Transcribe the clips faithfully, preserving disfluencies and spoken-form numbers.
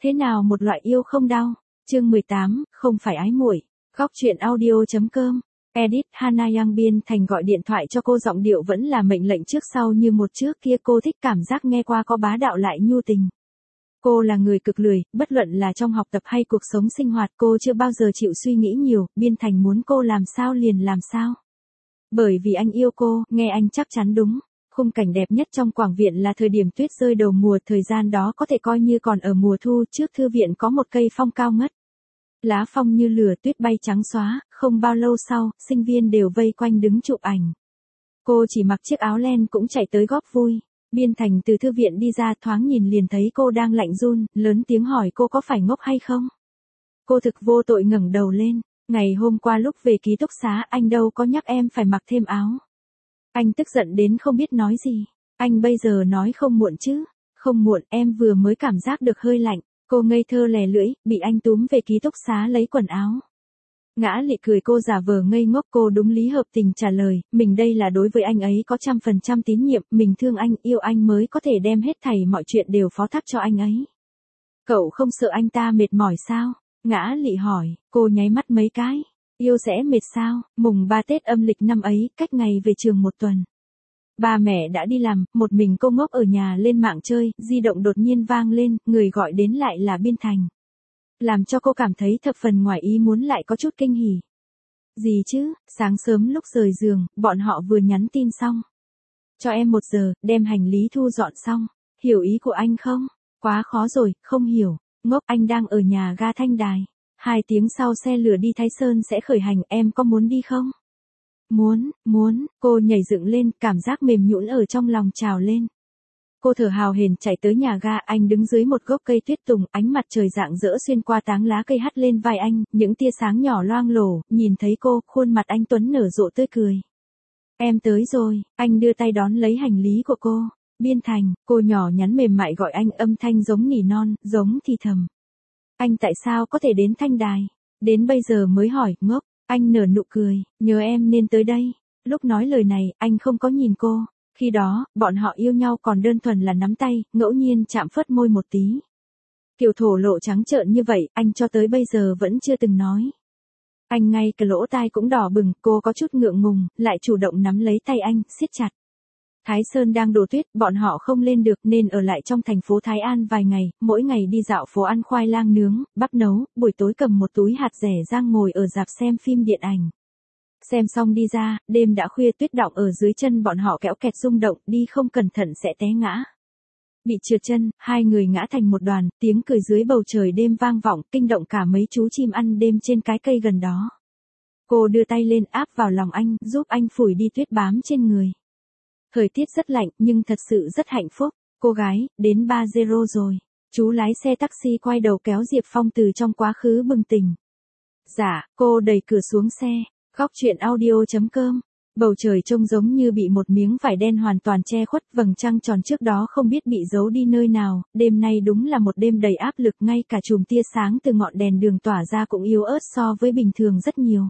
Thế nào một loại yêu không đau? Chương mười tám, không phải ái muội. Góc truyện audio.com. Edit Hana Yang Biên Thành gọi điện thoại cho cô, giọng điệu vẫn là mệnh lệnh trước sau như một trước kia, cô thích cảm giác nghe qua có bá đạo lại nhu tình. Cô là người cực lười, bất luận là trong học tập hay cuộc sống sinh hoạt, cô chưa bao giờ chịu suy nghĩ nhiều, Biên Thành muốn cô làm sao liền làm sao. Bởi vì anh yêu cô, nghe anh chắc chắn đúng. Khung cảnh đẹp nhất trong quảng viện là thời điểm tuyết rơi đầu mùa, thời gian đó có thể coi như còn ở mùa thu, trước thư viện có một cây phong cao ngất. Lá phong như lửa, tuyết bay trắng xóa, không bao lâu sau, sinh viên đều vây quanh đứng chụp ảnh. Cô chỉ mặc chiếc áo len cũng chạy tới góp vui. Biên Thành từ thư viện đi ra, thoáng nhìn liền thấy cô đang lạnh run, lớn tiếng hỏi cô có phải ngốc hay không. Cô thực vô tội ngẩng đầu lên, ngày hôm qua lúc về ký túc xá anh đâu có nhắc em phải mặc thêm áo. Anh tức giận đến không biết nói gì. Anh bây giờ nói không muộn chứ? Không muộn, em vừa mới cảm giác được hơi lạnh. Cô ngây thơ lè lưỡi, bị anh túm về ký túc xá lấy quần áo. Ngã Lị cười, cô giả vờ ngây ngốc, cô đúng lý hợp tình trả lời, mình đây là đối với anh ấy có trăm phần trăm tín nhiệm, mình thương anh, yêu anh mới có thể đem hết thảy mọi chuyện đều phó thác cho anh ấy. Cậu không sợ anh ta mệt mỏi sao? Ngã Lị hỏi, cô nháy mắt mấy cái. Yêu sẽ mệt sao? Mùng ba Tết âm lịch năm ấy, cách ngày về trường một tuần. Ba mẹ đã đi làm, một mình cô ngốc ở nhà lên mạng chơi, di động đột nhiên vang lên, người gọi đến lại là Biên Thành. Làm cho cô cảm thấy thập phần ngoài ý muốn lại có chút kinh hỉ. Gì chứ, sáng sớm lúc rời giường, bọn họ vừa nhắn tin xong. Cho em một giờ, đem hành lý thu dọn xong. Hiểu ý của anh không? Quá khó rồi, không hiểu. Ngốc, anh đang ở nhà ga Thanh Đài. Hai tiếng sau xe lửa đi Thái Sơn sẽ khởi hành, em có muốn đi không? Muốn, muốn, cô nhảy dựng lên, cảm giác mềm nhũn ở trong lòng trào lên. Cô thở hào hển chạy tới nhà ga, anh đứng dưới một gốc cây tuyết tùng, ánh mặt trời rạng rỡ xuyên qua tán lá cây hắt lên vai anh, những tia sáng nhỏ loang lổ, nhìn thấy cô, khuôn mặt anh tuấn nở rộ tươi cười. Em tới rồi, anh đưa tay đón lấy hành lý của cô. Biên Thành, cô nhỏ nhắn mềm mại gọi anh, âm thanh giống nỉ non, giống thì thầm. Anh tại sao có thể đến Thanh Đài? Đến bây giờ mới hỏi, ngốc. Anh nở nụ cười, nhớ em nên tới đây. Lúc nói lời này, anh không có nhìn cô. Khi đó, bọn họ yêu nhau còn đơn thuần là nắm tay, ngẫu nhiên chạm phớt môi một tí. Kiểu thổ lộ trắng trợn như vậy, anh cho tới bây giờ vẫn chưa từng nói. Anh ngay cái lỗ tai cũng đỏ bừng, cô có chút ngượng ngùng, lại chủ động nắm lấy tay anh, siết chặt. Thái Sơn đang đổ tuyết, bọn họ không lên được nên ở lại trong thành phố Thái An vài ngày, mỗi ngày đi dạo phố ăn khoai lang nướng, bắp nấu, buổi tối cầm một túi hạt rẻ rang ngồi ở rạp xem phim điện ảnh. Xem xong đi ra, đêm đã khuya, tuyết đọng ở dưới chân bọn họ kéo kẹt rung động, đi không cẩn thận sẽ té ngã. Bị trượt chân, hai người ngã thành một đoàn, tiếng cười dưới bầu trời đêm vang vọng, kinh động cả mấy chú chim ăn đêm trên cái cây gần đó. Cô đưa tay lên áp vào lòng anh, giúp anh phủi đi tuyết bám trên người. Thời tiết rất lạnh, nhưng thật sự rất hạnh phúc. Cô gái, đến ba zero rồi. Chú lái xe taxi quay đầu kéo Diệp Phong từ trong quá khứ bừng tỉnh. Dạ, cô đẩy cửa xuống xe. Góc truyện audio.com. Bầu trời trông giống như bị một miếng vải đen hoàn toàn che khuất, vầng trăng tròn trước đó không biết bị giấu đi nơi nào. Đêm nay đúng là một đêm đầy áp lực, ngay cả chùm tia sáng từ ngọn đèn đường tỏa ra cũng yếu ớt so với bình thường rất nhiều.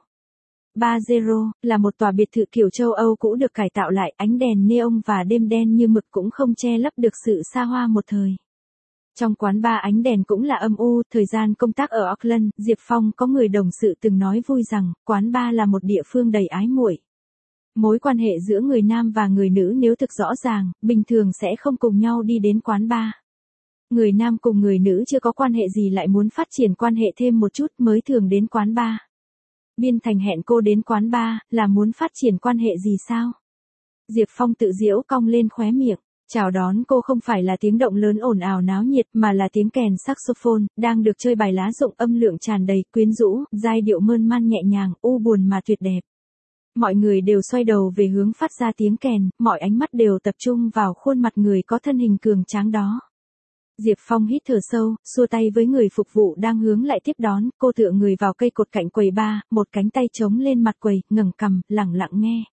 ba zero là một tòa biệt thự kiểu châu Âu cũ được cải tạo lại, ánh đèn neon và đêm đen như mực cũng không che lấp được sự xa hoa một thời. Trong quán bar ánh đèn cũng là âm u, thời gian công tác ở Auckland, Diệp Phong có người đồng sự từng nói vui rằng, quán bar là một địa phương đầy ái muội. Mối quan hệ giữa người nam và người nữ nếu thực rõ ràng, bình thường sẽ không cùng nhau đi đến quán bar. Người nam cùng người nữ chưa có quan hệ gì lại muốn phát triển quan hệ thêm một chút mới thường đến quán bar. Biên Thành hẹn cô đến quán bar, là muốn phát triển quan hệ gì sao? Diệp Phong tự giễu cong lên khóe miệng. Chào đón cô không phải là tiếng động lớn ồn ào náo nhiệt mà là tiếng kèn saxophone, đang được chơi bài lá rụng, âm lượng tràn đầy, quyến rũ, giai điệu mơn man nhẹ nhàng, u buồn mà tuyệt đẹp. Mọi người đều xoay đầu về hướng phát ra tiếng kèn, mọi ánh mắt đều tập trung vào khuôn mặt người có thân hình cường tráng đó. Diệp Phong hít thở sâu, xua tay với người phục vụ đang hướng lại tiếp đón, cô tựa người vào cây cột cạnh quầy bar, một cánh tay chống lên mặt quầy, ngẩng cằm, lẳng lặng nghe.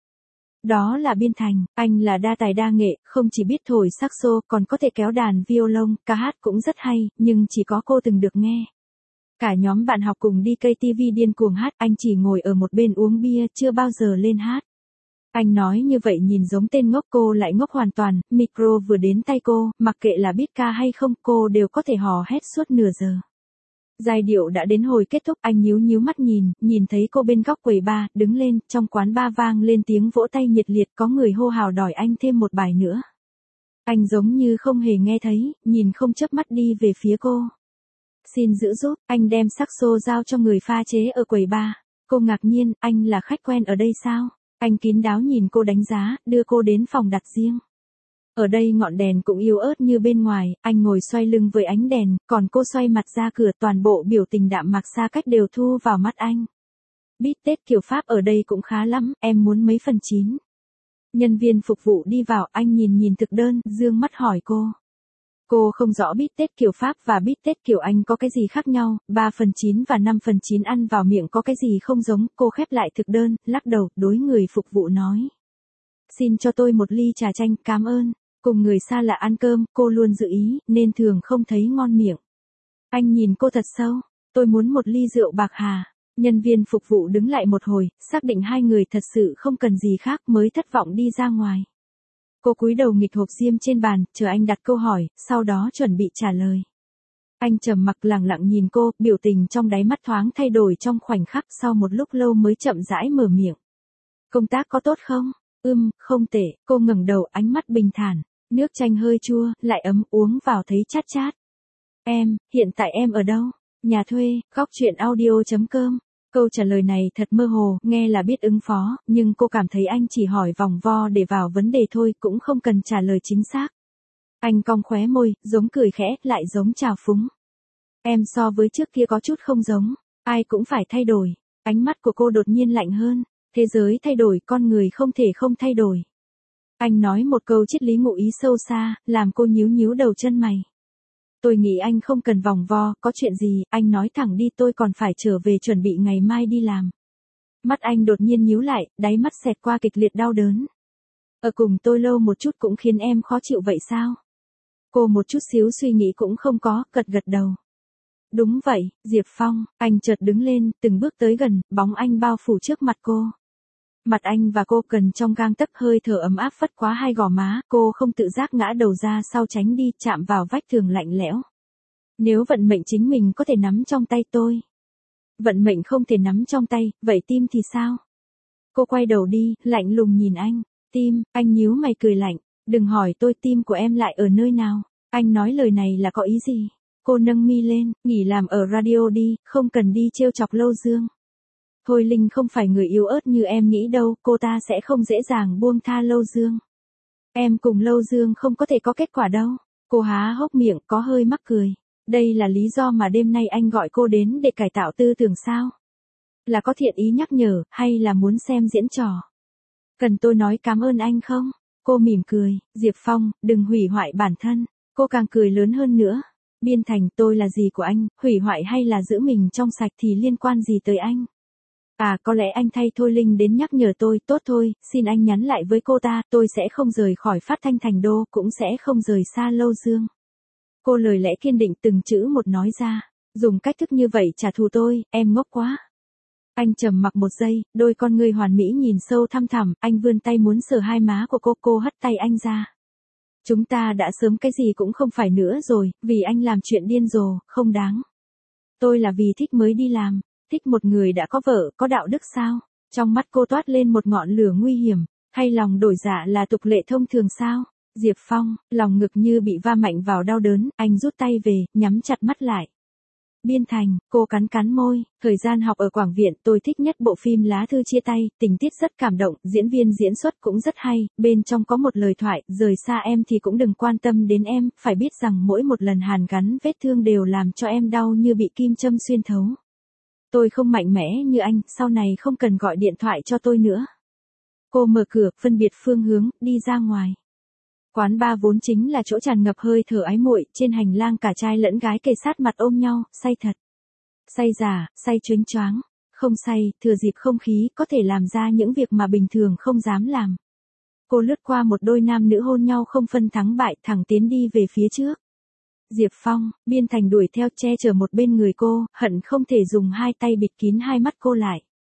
Đó là Biên Thành, anh là đa tài đa nghệ, không chỉ biết thổi saxo, còn có thể kéo đàn violon, ca hát cũng rất hay, nhưng chỉ có cô từng được nghe. Cả nhóm bạn học cùng đi ca tê vê điên cuồng hát, anh chỉ ngồi ở một bên uống bia, chưa bao giờ lên hát. Anh nói như vậy nhìn giống tên ngốc, cô lại ngốc hoàn toàn, micro vừa đến tay cô, mặc kệ là biết ca hay không, cô đều có thể hò hét suốt nửa giờ. Giai điệu đã đến hồi kết thúc, anh nhíu nhíu mắt nhìn, nhìn thấy cô bên góc quầy bar, đứng lên, trong quán bar vang lên tiếng vỗ tay nhiệt liệt, có người hô hào đòi anh thêm một bài nữa. Anh giống như không hề nghe thấy, nhìn không chớp mắt đi về phía cô. Xin giữ giúp, anh đem saxo giao cho người pha chế ở quầy bar. Cô ngạc nhiên, anh là khách quen ở đây sao? Anh kín đáo nhìn cô đánh giá, đưa cô đến phòng đặt riêng. Ở đây ngọn đèn cũng yếu ớt như bên ngoài, anh ngồi xoay lưng với ánh đèn, còn cô xoay mặt ra cửa, toàn bộ biểu tình đạm mạc xa cách đều thu vào mắt anh. Bít tết kiểu Pháp ở đây cũng khá lắm, em muốn mấy phần chín. Nhân viên phục vụ đi vào, anh nhìn nhìn thực đơn, dương mắt hỏi cô. Cô không rõ bít tết kiểu Pháp và bít tết kiểu Anh có cái gì khác nhau, ba phần chín và năm phần chín ăn vào miệng có cái gì không giống, cô khép lại thực đơn, lắc đầu, đối người phục vụ nói. Xin cho tôi một ly trà chanh, cảm ơn. Cùng người xa lạ ăn cơm, cô luôn giữ ý, nên thường không thấy ngon miệng. Anh nhìn cô thật sâu, tôi muốn một ly rượu bạc hà. Nhân viên phục vụ đứng lại một hồi, xác định hai người thật sự không cần gì khác mới thất vọng đi ra ngoài. Cô cúi đầu nghịch hộp diêm trên bàn, chờ anh đặt câu hỏi, sau đó chuẩn bị trả lời. Anh trầm mặc lặng lặng nhìn cô, biểu tình trong đáy mắt thoáng thay đổi trong khoảnh khắc, sau một lúc lâu mới chậm rãi mở miệng. Công tác có tốt không? Ừm, không tệ, cô ngẩng đầu, ánh mắt bình thản, nước chanh hơi chua, lại ấm, uống vào thấy chát chát. Em, hiện tại em ở đâu? Nhà thuê, góc chuyện audio chấm com. Câu trả lời này thật mơ hồ, nghe là biết ứng phó, nhưng cô cảm thấy anh chỉ hỏi vòng vo để vào vấn đề thôi, cũng không cần trả lời chính xác. Anh cong khóe môi, giống cười khẽ, lại giống trào phúng. Em so với trước kia có chút không giống, ai cũng phải thay đổi. Ánh mắt của cô đột nhiên lạnh hơn, thế giới thay đổi, con người không thể không thay đổi. Anh nói một câu triết lý ngụ ý sâu xa, làm cô nhíu nhíu đầu chân mày. Tôi nghĩ anh không cần vòng vo, có chuyện gì, anh nói thẳng đi, tôi còn phải trở về chuẩn bị ngày mai đi làm. Mắt anh đột nhiên nhíu lại, đáy mắt xẹt qua kịch liệt đau đớn. Ở cùng tôi lâu một chút cũng khiến em khó chịu vậy sao? Cô một chút xíu suy nghĩ cũng không có, gật gật đầu. Đúng vậy, Diệp Phong, anh chợt đứng lên, từng bước tới gần, bóng anh bao phủ trước mặt cô. Mặt anh và cô gần trong gang tấc, hơi thở ấm áp phất quá hai gò má, cô không tự giác ngã đầu ra sau tránh đi, chạm vào vách tường lạnh lẽo. Nếu vận mệnh chính mình có thể nắm trong tay tôi. Vận mệnh không thể nắm trong tay, vậy tim thì sao? Cô quay đầu đi, lạnh lùng nhìn anh. Tim, anh nhíu mày cười lạnh. Đừng hỏi tôi tim của em lại ở nơi nào. Anh nói lời này là có ý gì? Cô nâng mi lên, nghỉ làm ở radio đi, không cần đi trêu chọc Lâu Dương. Thôi Linh không phải người yếu ớt như em nghĩ đâu, cô ta sẽ không dễ dàng buông tha Lâu Dương. Em cùng Lâu Dương không có thể có kết quả đâu. Cô há hốc miệng, có hơi mắc cười. Đây là lý do mà đêm nay anh gọi cô đến để cải tạo tư tưởng sao? Là có thiện ý nhắc nhở, hay là muốn xem diễn trò? Cần tôi nói cảm ơn anh không? Cô mỉm cười, Diệp Phong, đừng hủy hoại bản thân. Cô càng cười lớn hơn nữa. Biên Thành, tôi là gì của anh, hủy hoại hay là giữ mình trong sạch thì liên quan gì tới anh? À, có lẽ anh thay Thôi Linh đến nhắc nhở tôi, tốt thôi, xin anh nhắn lại với cô ta, tôi sẽ không rời khỏi Phát Thanh Thành Đô, cũng sẽ không rời xa Lâu Dương. Cô lời lẽ kiên định từng chữ một nói ra, dùng cách thức như vậy trả thù tôi, em ngốc quá. Anh trầm mặc một giây, đôi con người hoàn mỹ nhìn sâu thăm thẳm, anh vươn tay muốn sờ hai má của cô, cô hất tay anh ra. Chúng ta đã sớm cái gì cũng không phải nữa rồi, vì anh làm chuyện điên rồ, không đáng. Tôi là vì thích mới đi làm, thích một người đã có vợ, có đạo đức sao? Trong mắt cô toát lên một ngọn lửa nguy hiểm, hay lòng đổi dạ là tục lệ thông thường sao? Diệp Phong, lòng ngực như bị va mạnh vào đau đớn, anh rút tay về, nhắm chặt mắt lại. Biên Thành, cô cắn cắn môi, thời gian học ở Quảng Viện tôi thích nhất bộ phim Lá Thư Chia Tay, tình tiết rất cảm động, diễn viên diễn xuất cũng rất hay, bên trong có một lời thoại, rời xa em thì cũng đừng quan tâm đến em, phải biết rằng mỗi một lần hàn gắn vết thương đều làm cho em đau như bị kim châm xuyên thấu. Tôi không mạnh mẽ như anh, sau này không cần gọi điện thoại cho tôi nữa. Cô mở cửa, phân biệt phương hướng, đi ra ngoài. Quán bar vốn chính là chỗ tràn ngập hơi thở ái muội, trên hành lang cả trai lẫn gái kề sát mặt ôm nhau, say thật. Say giả, say choáng choáng, không say, thừa dịp không khí, có thể làm ra những việc mà bình thường không dám làm. Cô lướt qua một đôi nam nữ hôn nhau không phân thắng bại, thẳng tiến đi về phía trước. Diệp Phong, Biên Thành đuổi theo che chở một bên người cô, hận không thể dùng hai tay bịt kín hai mắt cô lại.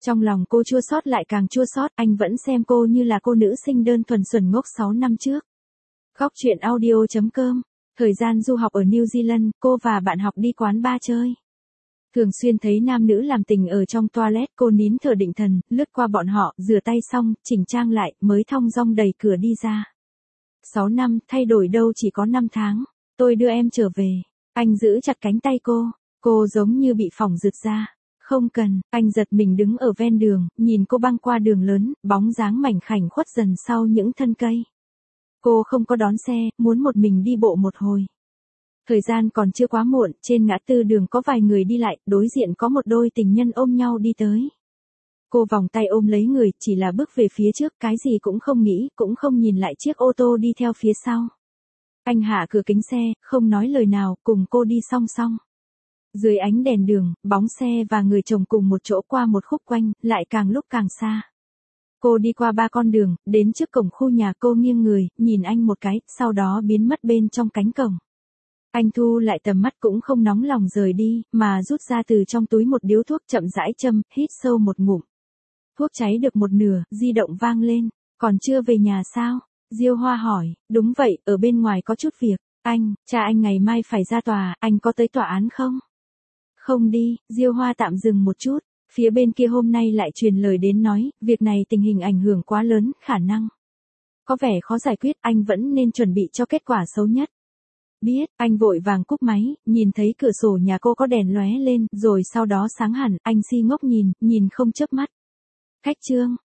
Trong lòng cô chua xót lại càng chua xót, anh vẫn xem cô như là cô nữ sinh đơn thuần xuẩn ngốc sáu năm trước. Góc truyện audio chấm com. Thời gian du học ở New Zealand, cô và bạn học đi quán bar chơi. Thường xuyên thấy nam nữ làm tình ở trong toilet, cô nín thở định thần, lướt qua bọn họ, rửa tay xong, chỉnh trang lại, mới thong dong đẩy cửa đi ra. Sáu năm, thay đổi đâu chỉ có năm tháng. Tôi đưa em trở về. Anh giữ chặt cánh tay cô. Cô giống như bị phỏng rực ra. Không cần, anh giật mình đứng ở ven đường, nhìn cô băng qua đường lớn, bóng dáng mảnh khảnh khuất dần sau những thân cây. Cô không có đón xe, muốn một mình đi bộ một hồi. Thời gian còn chưa quá muộn, trên ngã tư đường có vài người đi lại, đối diện có một đôi tình nhân ôm nhau đi tới. Cô vòng tay ôm lấy người, chỉ là bước về phía trước, cái gì cũng không nghĩ, cũng không nhìn lại chiếc ô tô đi theo phía sau. Anh hạ cửa kính xe, không nói lời nào, cùng cô đi song song. Dưới ánh đèn đường, bóng xe và người chồng cùng một chỗ qua một khúc quanh, lại càng lúc càng xa. Cô đi qua ba con đường, đến trước cổng khu nhà, cô nghiêng người, nhìn anh một cái, sau đó biến mất bên trong cánh cổng. Anh thu lại tầm mắt cũng không nóng lòng rời đi, mà rút ra từ trong túi một điếu thuốc, chậm rãi châm, hít sâu một ngụm. Thuốc cháy được một nửa, di động vang lên. Còn chưa về nhà sao? Diêu Hoa hỏi. Đúng vậy, ở bên ngoài có chút việc. Anh, cha anh ngày mai phải ra tòa, anh có tới tòa án không? Không đi. Diêu Hoa tạm dừng một chút. Phía bên kia hôm nay lại truyền lời đến nói, việc này tình hình ảnh hưởng quá lớn, khả năng có vẻ khó giải quyết, anh vẫn nên chuẩn bị cho kết quả xấu nhất. Biết, anh vội vàng cúp máy, nhìn thấy cửa sổ nhà cô có đèn lóe lên, rồi sau đó sáng hẳn, anh si ngốc nhìn, nhìn không chớp mắt. Khách trương,